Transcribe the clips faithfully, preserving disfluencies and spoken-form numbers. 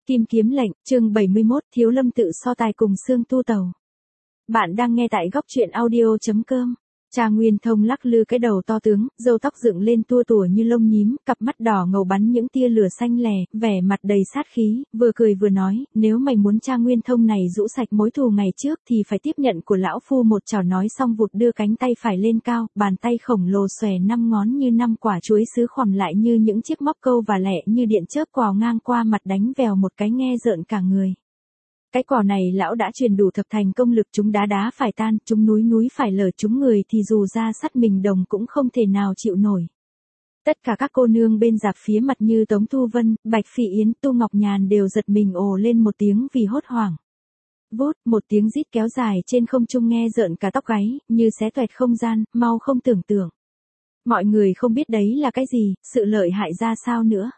Kim Kiếm Lệnh, chương bảy mươi mốt, Thiếu Lâm tự so tài cùng Xương Tu Tẩu. Bạn đang nghe tại góc truyện audio chấm com. Cha Nguyên Thông lắc lư cái đầu to tướng, râu tóc dựng lên tua tủa như lông nhím, cặp mắt đỏ ngầu bắn những tia lửa xanh lè, vẻ mặt đầy sát khí, vừa cười vừa nói, nếu mày muốn Cha Nguyên Thông này rũ sạch mối thù ngày trước thì phải tiếp nhận của lão phu một chảo. Nói xong vụt đưa cánh tay phải lên cao, bàn tay khổng lồ xòe năm ngón như năm quả chuối sứ khòm lại như những chiếc móc câu và lẹ như điện chớp quào ngang qua mặt đánh vèo một cái nghe rợn cả người. Cái cỏ này lão đã truyền đủ thập thành công lực, chúng đá đá phải tan, chúng núi núi phải lở, chúng người thì dù ra sắt mình đồng cũng không thể nào chịu nổi. Tất cả các cô nương bên dạp phía mặt như Tống Thu Vân, Bạch Phỉ Yến, Tu Ngọc Nhàn đều giật mình ồ lên một tiếng vì hốt hoảng. Vút, một tiếng rít kéo dài trên không trung nghe rợn cả tóc gáy, như xé toẹt không gian, mau không tưởng tượng. Mọi người không biết đấy là cái gì, sự lợi hại ra sao nữa.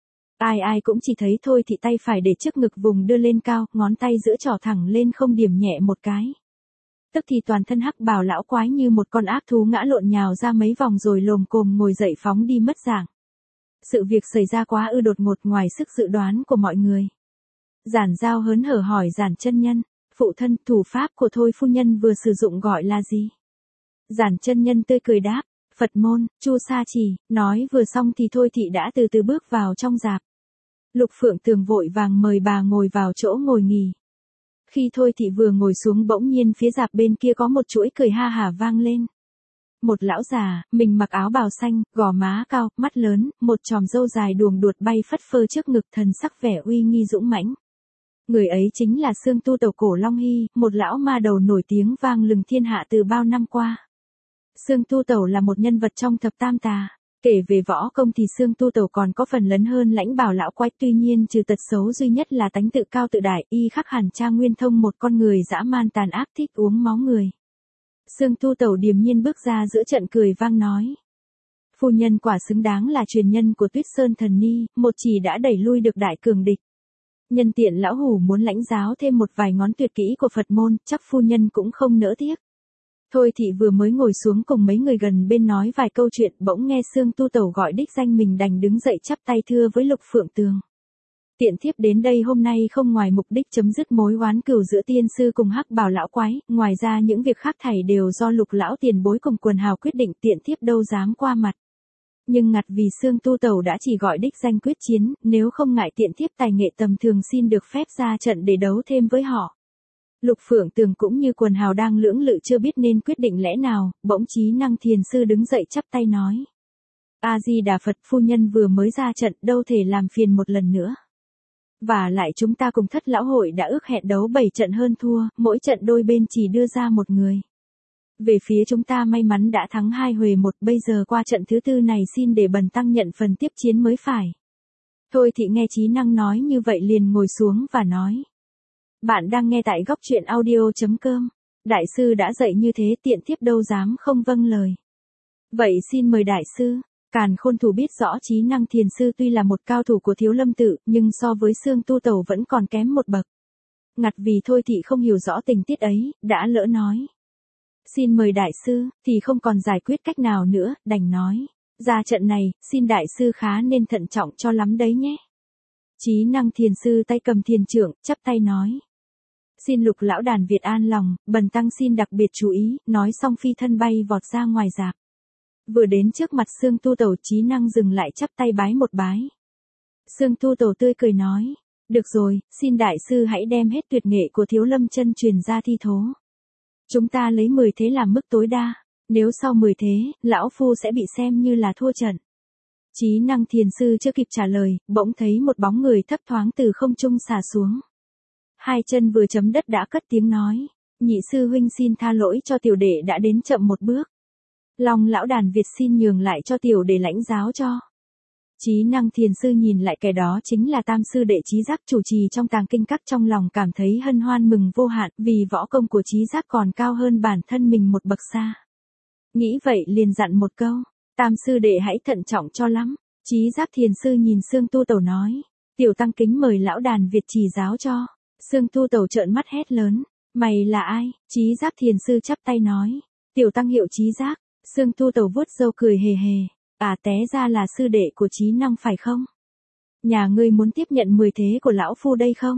Ai ai cũng chỉ thấy Thôi Thị tay phải để trước ngực vùng đưa lên cao, ngón tay giữa trỏ thẳng lên không điểm nhẹ một cái. Tức thì toàn thân hắc bào lão quái như một con ác thú ngã lộn nhào ra mấy vòng rồi lồm cồm ngồi dậy phóng đi mất dạng. Sự việc xảy ra quá ư đột ngột ngoài sức dự đoán của mọi người. Giản Giao hớn hở hỏi Giản chân nhân, phụ thân, thủ pháp của Thôi phu nhân vừa sử dụng gọi là gì? Giản chân nhân tươi cười đáp, Phật môn, Chu Sa Chỉ. Nói vừa xong thì Thôi Thị đã từ từ bước vào trong dạp. Lục Phượng Tường vội vàng mời bà ngồi vào chỗ ngồi nghỉ. Khi Thôi Thị vừa ngồi xuống bỗng nhiên phía dạp bên kia có một chuỗi cười ha hả vang lên. Một lão già, mình mặc áo bào xanh, gò má cao, mắt lớn, một chòm râu dài đuồng đuột bay phất phơ trước ngực, thần sắc vẻ uy nghi dũng mãnh. Người ấy chính là Xương Tu Tẩu Cổ Long Hy, một lão ma đầu nổi tiếng vang lừng thiên hạ từ bao năm qua. Xương Tu Tẩu là một nhân vật trong thập tam tà. Kể về võ công thì Xương Tu Tẩu còn có phần lấn hơn Lãnh Bảo lão quái, tuy nhiên trừ tật xấu duy nhất là tánh tự cao tự đại, y khác hẳn Cha Nguyên Thông, một con người dã man tàn ác thích uống máu người. Xương Tu Tẩu điềm nhiên bước ra giữa trận cười vang nói: Phu nhân quả xứng đáng là truyền nhân của Tuyết Sơn Thần Ni, một chỉ đã đẩy lui được đại cường địch. Nhân tiện lão hủ muốn lãnh giáo thêm một vài ngón tuyệt kỹ của Phật môn, chắc phu nhân cũng không nỡ tiếc. Thôi Thị vừa mới ngồi xuống cùng mấy người gần bên nói vài câu chuyện, bỗng nghe Xương Tu Tẩu gọi đích danh mình, đành đứng dậy chắp tay thưa với Lục Phượng Tường. Tiện thiếp đến đây hôm nay không ngoài mục đích chấm dứt mối oán cừu giữa tiên sư cùng hắc bào lão quái, ngoài ra những việc khác thảy đều do Lục lão tiền bối cùng quần hào quyết định, tiện thiếp đâu dám qua mặt. Nhưng ngặt vì Xương Tu Tẩu đã chỉ gọi đích danh quyết chiến, nếu không ngại tiện thiếp tài nghệ tầm thường xin được phép ra trận để đấu thêm với họ. Lục Phượng Tường cũng như quần hào đang lưỡng lự chưa biết nên quyết định lẽ nào, bỗng Chí Năng Thiền sư đứng dậy chắp tay nói: A Di Đà Phật, phu nhân vừa mới ra trận, đâu thể làm phiền một lần nữa. Và lại chúng ta cùng Thất lão hội đã ước hẹn đấu bảy trận hơn thua, mỗi trận đôi bên chỉ đưa ra một người. Về phía chúng ta may mắn đã thắng hai huề một, bây giờ qua trận thứ tư này xin để bần tăng nhận phần tiếp chiến mới phải. Thôi Thị nghe Chí Năng nói như vậy liền ngồi xuống và nói: Bạn đang nghe tại góc truyện audio chấm com. Đại sư đã dạy như thế, tiện thiếp đâu dám không vâng lời. Vậy xin mời đại sư. Càn Khôn Thủ biết rõ Chí Năng Thiền sư tuy là một cao thủ của Thiếu Lâm tự, nhưng so với Xương Tu Tẩu vẫn còn kém một bậc. Ngặt vì Thôi Thị không hiểu rõ tình tiết ấy, đã lỡ nói: Xin mời đại sư, thì không còn giải quyết cách nào nữa, đành nói: Ra trận này, xin đại sư khá nên thận trọng cho lắm đấy nhé. Chí Năng Thiền sư tay cầm thiền trượng, chắp tay nói: Xin Lục lão đàn Việt an lòng, bần tăng xin đặc biệt chú ý. Nói xong phi thân bay vọt ra ngoài dạp. Vừa đến trước mặt Xương Tu Tẩu, Chí Năng dừng lại chắp tay bái một bái. Xương Tu Tẩu tươi cười nói: Được rồi, xin đại sư hãy đem hết tuyệt nghệ của Thiếu Lâm chân truyền ra thi thố. Chúng ta lấy mười thế làm mức tối đa, nếu sau mười thế, lão phu sẽ bị xem như là thua trận. Chí Năng Thiền sư chưa kịp trả lời, bỗng thấy một bóng người thấp thoáng từ không trung xà xuống. Hai chân vừa chấm đất đã cất tiếng nói: Nhị sư huynh xin tha lỗi cho tiểu đệ đã đến chậm một bước. Long lão đàn Việt xin nhường lại cho tiểu đệ lãnh giáo cho. Chí Năng Thiền sư nhìn lại kẻ đó chính là tam sư đệ Chí Giác chủ trì trong tàng kinh các, trong lòng cảm thấy hân hoan mừng vô hạn, vì võ công của Chí Giác còn cao hơn bản thân mình một bậc xa. Nghĩ vậy liền dặn một câu: Tam sư đệ hãy thận trọng cho lắm. Chí Giác Thiền sư nhìn Xương Tu Tẩu nói: Tiểu tăng kính mời lão đàn Việt chỉ giáo cho. Xương Tu Tẩu trợn mắt hét lớn: Mày là ai? Chí Giác Thiền sư chắp tay nói: Tiểu tăng hiệu Chí Giác. Xương Tu Tẩu vuốt râu cười hề hề: À té ra là sư đệ của Chí Năng phải không? Nhà ngươi muốn tiếp nhận mười thế của lão phu đây không?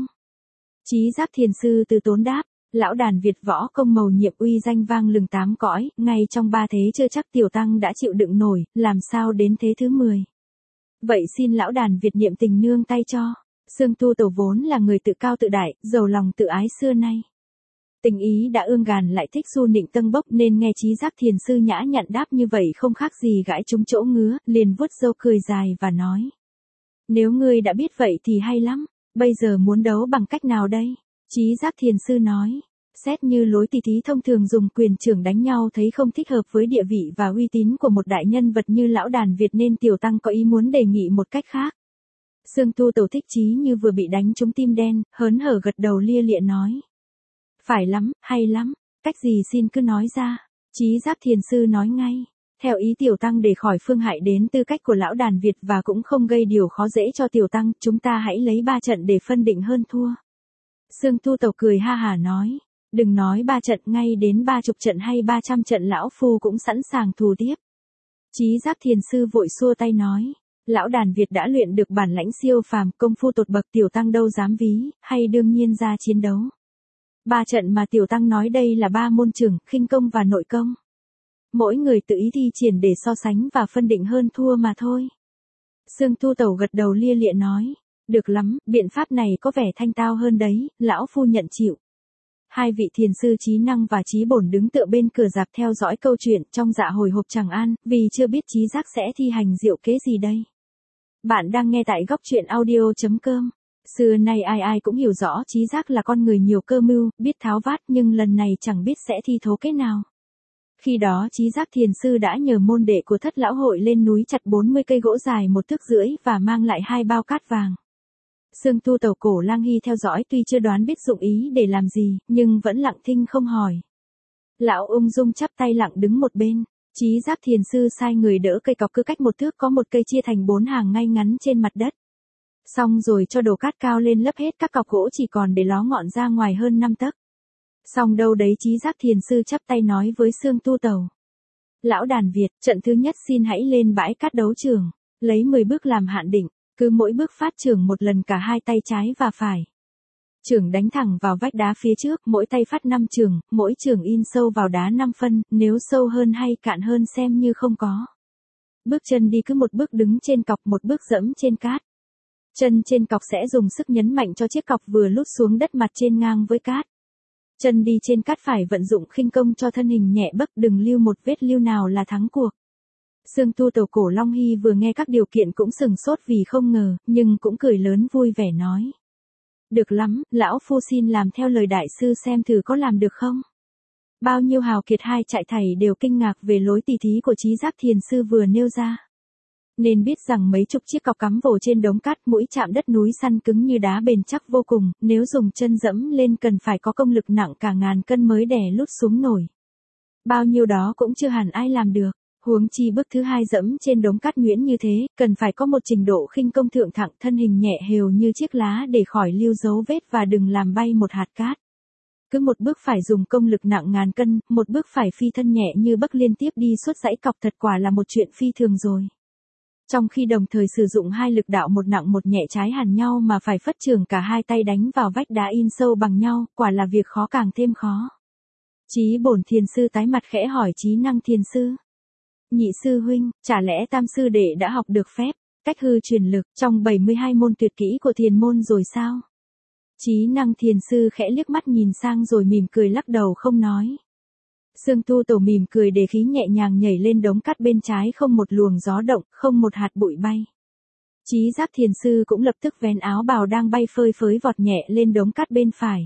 Trí Giác Thiền Sư từ tốn đáp, lão đàn Việt võ công mầu nhiệm uy danh vang lừng tám cõi, ngay trong ba thế chưa chắc tiểu tăng đã chịu đựng nổi, làm sao đến thế thứ mười. Vậy xin lão đàn Việt niệm tình nương tay cho. Sương Tu Tẩu vốn là người tự cao tự đại, giàu lòng tự ái xưa nay. Tình ý đã ương gàn lại thích du nịnh tâng bốc nên nghe Trí Giác Thiền Sư nhã nhặn đáp như vậy không khác gì gãi trúng chỗ ngứa, liền vuốt râu cười dài và nói. Nếu ngươi đã biết vậy thì hay lắm, bây giờ muốn đấu bằng cách nào đây? Trí Giác Thiền Sư nói, xét như lối tỳ thí thông thường dùng quyền trưởng đánh nhau thấy không thích hợp với địa vị và uy tín của một đại nhân vật như lão đàn Việt nên tiểu tăng có ý muốn đề nghị một cách khác. Sương Tu Tẩu thích chí như vừa bị đánh trúng tim đen, hớn hở gật đầu lia lịa nói. Phải lắm, hay lắm, cách gì xin cứ nói ra. Trí Giác Thiền Sư nói ngay, theo ý tiểu tăng để khỏi phương hại đến tư cách của lão đàn Việt và cũng không gây điều khó dễ cho tiểu tăng, chúng ta hãy lấy ba trận để phân định hơn thua. Sương Tu Tẩu cười ha hả nói, đừng nói ba trận, ngay đến ba chục trận hay ba trăm trận lão phu cũng sẵn sàng thù tiếp. Trí Giác Thiền Sư vội xua tay nói, lão đàn Việt đã luyện được bản lãnh siêu phàm, công phu tột bậc, tiểu tăng đâu dám ví, hay đương nhiên ra chiến đấu. Ba trận mà tiểu tăng nói đây là ba môn trưởng, khinh công và nội công. Mỗi người tự ý thi triển để so sánh và phân định hơn thua mà thôi. Sương Tu Tẩu gật đầu lia lịa nói, được lắm, biện pháp này có vẻ thanh tao hơn đấy, lão phu nhận chịu. Hai vị thiền sư Trí Năng và Trí Bổn đứng tựa bên cửa rạp theo dõi câu chuyện trong dạ hồi hộp chẳng an, vì chưa biết Trí Giác sẽ thi hành diệu kế gì đây. Bạn đang nghe tại góc truyện audio chấm com. Xưa nay ai ai cũng hiểu rõ Trí Giác là con người nhiều cơ mưu, biết tháo vát nhưng lần này chẳng biết sẽ thi thố kết nào. Khi đó Trí Giác Thiền Sư đã nhờ môn đệ của Thất Lão Hội lên núi chặt bốn mươi cây gỗ dài một thước rưỡi và mang lại hai bao cát vàng. Sương Tu Tẩu Cổ Lang Hy theo dõi tuy chưa đoán biết dụng ý để làm gì, nhưng vẫn lặng thinh không hỏi. Lão ung dung chắp tay lặng đứng một bên, Trí Giác Thiền Sư sai người đỡ cây cọc cứ cách một thước có một cây chia thành bốn hàng ngay ngắn trên mặt đất. Xong rồi cho đổ cát cao lên lấp hết các cọc gỗ chỉ còn để ló ngọn ra ngoài hơn năm tấc. Xong đâu đấy Trí Giác Thiền Sư chắp tay nói với Sương Tu Tẩu. Lão đàn Việt, trận thứ nhất xin hãy lên bãi cát đấu trường, lấy mười bước làm hạn định, cứ mỗi bước phát trưởng một lần cả hai tay trái và phải. Chưởng đánh thẳng vào vách đá phía trước, mỗi tay phát năm chưởng, mỗi chưởng in sâu vào đá năm phân, nếu sâu hơn hay cạn hơn xem như không có. Bước chân đi cứ một bước đứng trên cọc, một bước dẫm trên cát. Chân trên cọc sẽ dùng sức nhấn mạnh cho chiếc cọc vừa lút xuống đất mặt trên ngang với cát. Chân đi trên cát phải vận dụng khinh công cho thân hình nhẹ bấc, đừng lưu một vết lưu nào là thắng cuộc. Sương Tu Tẩu Cổ Long Hy vừa nghe các điều kiện cũng sừng sốt vì không ngờ, nhưng cũng cười lớn vui vẻ nói. Được lắm, lão phu xin làm theo lời đại sư xem thử có làm được không. Bao nhiêu hào kiệt hai trại thầy đều kinh ngạc về lối tỳ thí của Trí Giác Thiền Sư vừa nêu ra. Nên biết rằng mấy chục chiếc cọc cắm vồ trên đống cát, mũi chạm đất núi săn cứng như đá bền chắc vô cùng, nếu dùng chân dẫm lên cần phải có công lực nặng cả ngàn cân mới đè lút xuống nổi. Bao nhiêu đó cũng chưa hẳn ai làm được. Huống chi bước thứ hai dẫm trên đống cát nhuyễn như thế, cần phải có một trình độ khinh công thượng thặng, thân hình nhẹ hều như chiếc lá để khỏi lưu dấu vết và đừng làm bay một hạt cát. Cứ một bước phải dùng công lực nặng ngàn cân, một bước phải phi thân nhẹ như bấc liên tiếp đi suốt dãy cọc, thật quả là một chuyện phi thường rồi. Trong khi đồng thời sử dụng hai lực đạo một nặng một nhẹ trái hẳn nhau mà phải phất trường cả hai tay đánh vào vách đá in sâu bằng nhau, quả là việc khó càng thêm khó. Trí Bổn Thiền Sư tái mặt khẽ hỏi Trí Năng Thiền Sư. Nhị sư huynh, chả lẽ tam sư đệ đã học được phép, cách hư truyền lực trong bảy mươi hai môn tuyệt kỹ của thiền môn rồi sao? Trí Năng Thiền Sư khẽ liếc mắt nhìn sang rồi mỉm cười lắc đầu không nói. Sương Tu Tẩu mỉm cười để khí nhẹ nhàng nhảy lên đống cát bên trái, không một luồng gió động, không một hạt bụi bay. Trí Giác Thiền Sư cũng lập tức vén áo bào đang bay phơi phới vọt nhẹ lên đống cát bên phải.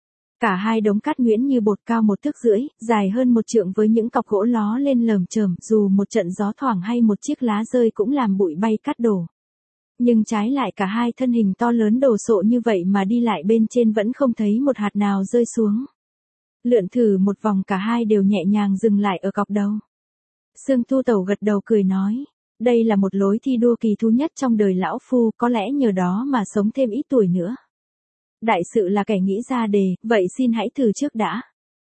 Cả hai đống cát nhuyễn như bột cao một thước rưỡi, dài hơn một trượng với những cọc gỗ ló lên lởm chởm, dù một trận gió thoảng hay một chiếc lá rơi cũng làm bụi bay cát đổ. Nhưng trái lại cả hai thân hình to lớn đồ sộ như vậy mà đi lại bên trên vẫn không thấy một hạt nào rơi xuống. Lượn thử một vòng cả hai đều nhẹ nhàng dừng lại ở cọc đầu. Sương Tu Tẩu gật đầu cười nói, đây là một lối thi đua kỳ thú nhất trong đời lão phu, có lẽ nhờ đó mà sống thêm ít tuổi nữa. Đại sự là kẻ nghĩ ra đề, vậy xin hãy thử trước đã.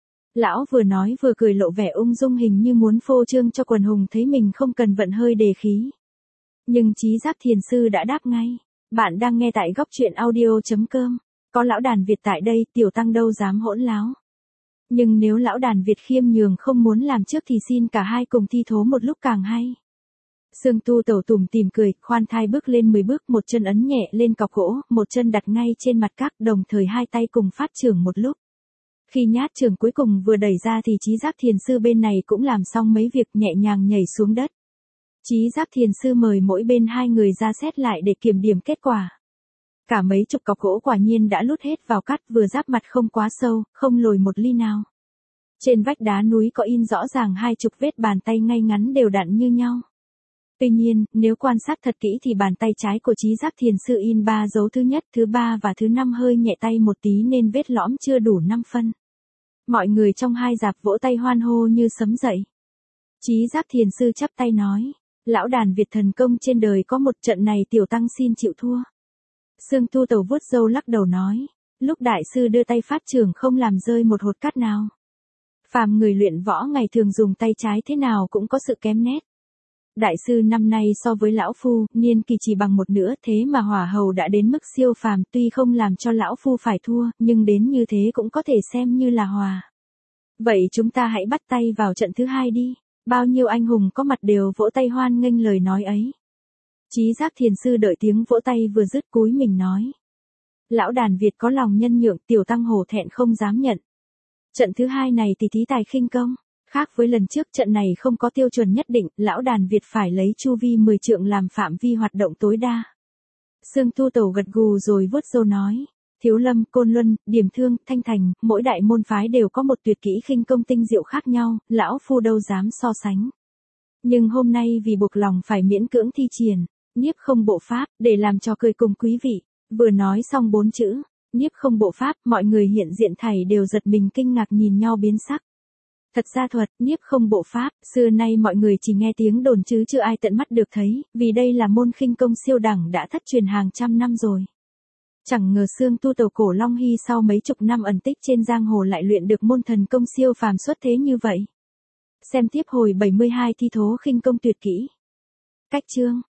Lão vừa nói vừa cười lộ vẻ ung dung, hình như muốn phô trương cho quần hùng thấy mình không cần vận hơi đề khí. Nhưng Trí Giác Thiền Sư đã đáp ngay, Bạn đang nghe tại góc truyện audio.com. Có lão đàn Việt tại đây, tiểu tăng đâu dám hỗn láo. Nhưng nếu lão đàn Việt khiêm nhường không muốn làm trước thì xin cả hai cùng thi thố một lúc càng hay. Sương Tu Tẩu tủm tỉm cười, khoan thai bước lên mười bước, một chân ấn nhẹ lên cọc gỗ, một chân đặt ngay trên mặt các, đồng thời hai tay cùng phát chưởng một lúc. Khi nhát chưởng cuối cùng vừa đẩy ra thì Trí Giáp Thiền Sư bên này cũng làm xong mấy việc, nhẹ nhàng nhảy xuống đất. Trí Giáp Thiền Sư mời mỗi bên hai người ra xét lại để kiểm điểm kết quả. Cả mấy chục cọc gỗ quả nhiên đã lút hết vào cắt, vừa giáp mặt không quá sâu, không lồi một ly nào. Trên vách đá núi có in rõ ràng hai chục vết bàn tay ngay ngắn đều đặn như nhau. Tuy nhiên, nếu quan sát thật kỹ thì bàn tay trái của Trí Giáp Thiền Sư in ba dấu thứ nhất, thứ ba và thứ năm hơi nhẹ tay một tí nên vết lõm chưa đủ năm phân. Mọi người trong hai dạp vỗ tay hoan hô như sấm dậy. Trí Giáp Thiền Sư chắp tay nói, lão đàn Việt thần công trên đời có một, trận này tiểu tăng xin chịu thua. Sương Tu Tẩu vuốt râu lắc đầu nói, lúc đại sư đưa tay phát chưởng không làm rơi một hột cát nào. Phàm người luyện võ ngày thường dùng tay trái thế nào cũng có sự kém nét. Đại sư năm nay so với lão phu, niên kỳ chỉ bằng một nửa, thế mà hỏa hầu đã đến mức siêu phàm, tuy không làm cho lão phu phải thua, nhưng đến như thế cũng có thể xem như là hòa. Vậy chúng ta hãy bắt tay vào trận thứ hai đi. Bao nhiêu anh hùng có mặt đều vỗ tay hoan nghênh lời nói ấy. Trí Giáp Thiền Sư đợi tiếng vỗ tay vừa dứt cúi mình nói, lão đàn Việt có lòng nhân nhượng, tiểu tăng hổ thẹn không dám nhận. Trận thứ hai này thì thí tài khinh công. Khác với lần trước, trận này không có tiêu chuẩn nhất định, lão đàn Việt phải lấy chu vi mười trượng làm phạm vi hoạt động tối đa. Sương Tu Tẩu gật gù rồi vuốt râu nói, Thiếu Lâm, Côn Luân, Điểm Thương, Thanh Thành, mỗi đại môn phái đều có một tuyệt kỹ khinh công tinh diệu khác nhau, lão phu đâu dám so sánh. Nhưng hôm nay vì buộc lòng phải miễn cưỡng thi triển Niếp Không Bộ Pháp, để làm trò cười cùng quý vị. Vừa nói xong bốn chữ Niếp Không Bộ Pháp, mọi người hiện diện thảy đều giật mình kinh ngạc nhìn nhau biến sắc. Thật ra thuật Niếp Không Bộ Pháp, xưa nay mọi người chỉ nghe tiếng đồn chứ chưa ai tận mắt được thấy, vì đây là môn khinh công siêu đẳng đã thất truyền hàng trăm năm rồi. Chẳng ngờ Sương Tu Tẩu Cổ Long Hy sau mấy chục năm ẩn tích trên giang hồ lại luyện được môn thần công siêu phàm xuất thế như vậy. Xem tiếp hồi bảy mươi hai thi thố khinh công tuyệt kỹ. Cách chương